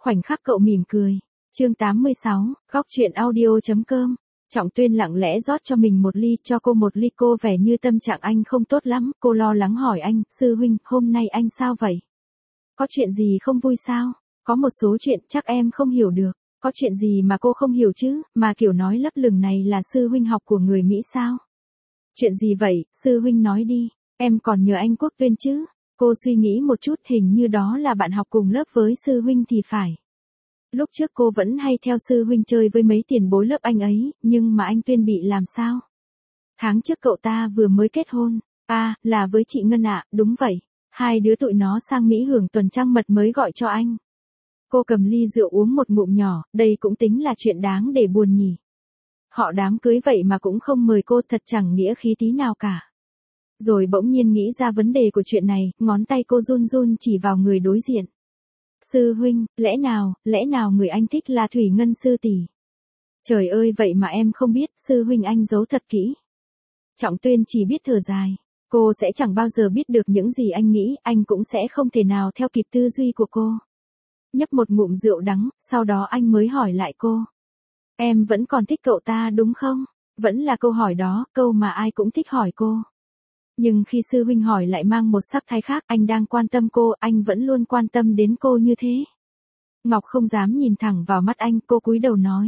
Khoảnh khắc cậu mỉm cười. Chương 86, góc truyện audio.com. Trọng Tuyên lặng lẽ rót cho mình một ly, cho cô một ly. Cô vẻ như tâm trạng anh không tốt lắm, cô lo lắng hỏi anh, sư huynh, hôm nay anh sao vậy? Có chuyện gì không vui sao? Có một số chuyện chắc em không hiểu được. Có chuyện gì mà cô không hiểu chứ, mà kiểu nói lấp lửng này là sư huynh học của người Mỹ sao? Chuyện gì vậy, sư huynh nói đi, em còn nhớ anh Quốc Tuyên chứ? Cô suy nghĩ một chút, hình như đó là bạn học cùng lớp với sư huynh thì phải. Lúc trước cô vẫn hay theo sư huynh chơi với mấy tiền bối lớp anh ấy, nhưng mà anh Tuyên bị làm sao? Tháng trước cậu ta vừa mới kết hôn. À, là với chị Ngân ạ, đúng vậy. Hai đứa tụi nó sang Mỹ hưởng tuần trăng mật mới gọi cho anh. Cô cầm ly rượu uống một ngụm nhỏ, đây cũng tính là chuyện đáng để buồn nhỉ. Họ đám cưới vậy mà cũng không mời cô, thật chẳng nghĩa khí tí nào cả. Rồi bỗng nhiên nghĩ ra vấn đề của chuyện này, ngón tay cô run run chỉ vào người đối diện. Sư huynh, lẽ nào người anh thích là Thủy Ngân sư tỷ? Trời ơi, vậy mà em không biết, sư huynh anh giấu thật kỹ. Trọng Tuyên chỉ biết thở dài. Cô sẽ chẳng bao giờ biết được những gì anh nghĩ, anh cũng sẽ không thể nào theo kịp tư duy của cô. Nhấp một ngụm rượu đắng, sau đó anh mới hỏi lại cô. Em vẫn còn thích cậu ta đúng không? Vẫn là câu hỏi đó, câu mà ai cũng thích hỏi cô. Nhưng khi sư huynh hỏi lại mang một sắc thái khác, anh đang quan tâm cô, anh vẫn luôn quan tâm đến cô như thế. Ngọc không dám nhìn thẳng vào mắt anh, cô cúi đầu nói.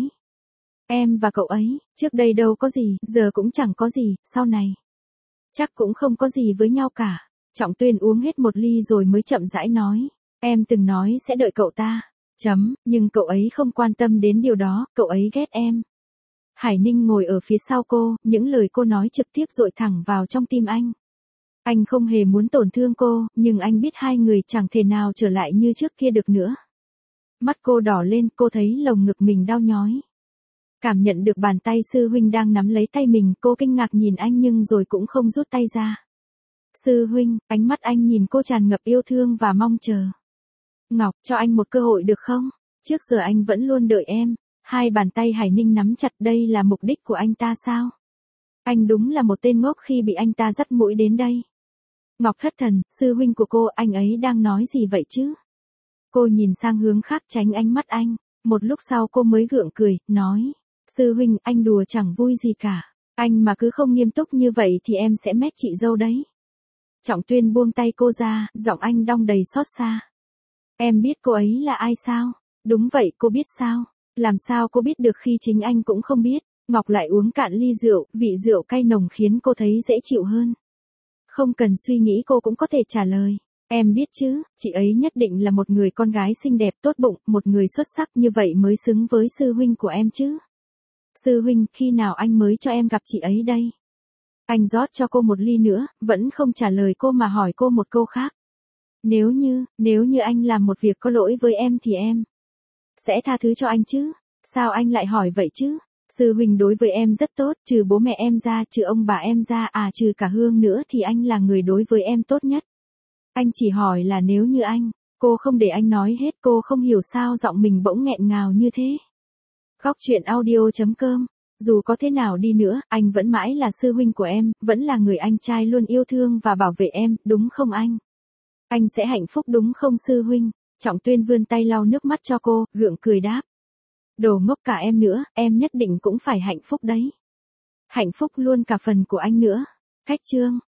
Em và cậu ấy, trước đây đâu có gì, giờ cũng chẳng có gì, sau này. Chắc cũng không có gì với nhau cả. Trọng Tuyên uống hết một ly rồi mới chậm rãi nói. Em từng nói sẽ đợi cậu ta. Nhưng cậu ấy không quan tâm đến điều đó, cậu ấy ghét em. Hải Ninh ngồi ở phía sau cô, những lời cô nói trực tiếp dội thẳng vào trong tim anh. Anh không hề muốn tổn thương cô, nhưng anh biết hai người chẳng thể nào trở lại như trước kia được nữa. Mắt cô đỏ lên, cô thấy lồng ngực mình đau nhói. Cảm nhận được bàn tay sư huynh đang nắm lấy tay mình, cô kinh ngạc nhìn anh nhưng rồi cũng không rút tay ra. Sư huynh, ánh mắt anh nhìn cô tràn ngập yêu thương và mong chờ. Ngọc, cho anh một cơ hội được không? Trước giờ anh vẫn luôn đợi em. Hai bàn tay Hải Ninh nắm chặt, đây là mục đích của anh ta sao? Anh đúng là một tên ngốc khi bị anh ta dắt mũi đến đây. Ngọc thất thần, sư huynh của cô, anh ấy đang nói gì vậy chứ? Cô nhìn sang hướng khác tránh ánh mắt anh. Một lúc sau cô mới gượng cười, nói. Sư huynh, anh đùa chẳng vui gì cả. Anh mà cứ không nghiêm túc như vậy thì em sẽ mét chị dâu đấy. Trọng Tuyên buông tay cô ra, giọng anh đong đầy xót xa. Em biết cô ấy là ai sao? Đúng vậy, cô biết sao? Làm sao cô biết được khi chính anh cũng không biết? Ngọc lại uống cạn ly rượu, vị rượu cay nồng khiến cô thấy dễ chịu hơn. Không cần suy nghĩ cô cũng có thể trả lời. Em biết chứ, chị ấy nhất định là một người con gái xinh đẹp tốt bụng, một người xuất sắc như vậy mới xứng với sư huynh của em chứ. Sư huynh, khi nào anh mới cho em gặp chị ấy đây? Anh rót cho cô một ly nữa, vẫn không trả lời cô mà hỏi cô một câu khác. Nếu như anh làm một việc có lỗi với em thì em sẽ tha thứ cho anh chứ? Sao anh lại hỏi vậy chứ? Sư huynh đối với em rất tốt, trừ bố mẹ em ra, trừ ông bà em ra, trừ cả Hương nữa thì anh là người đối với em tốt nhất. Anh chỉ hỏi là nếu như anh, cô không để anh nói hết, cô không hiểu sao giọng mình bỗng nghẹn ngào như thế. Góc truyện audio.com. Dù có thế nào đi nữa, anh vẫn mãi là sư huynh của em, vẫn là người anh trai luôn yêu thương và bảo vệ em, đúng không anh? Anh sẽ hạnh phúc đúng không sư huynh? Trọng Tuyên vươn tay lau nước mắt cho cô, gượng cười đáp. Đồ ngốc, cả em nữa, em nhất định cũng phải hạnh phúc đấy. Hạnh phúc luôn cả phần của anh nữa. Khách chương.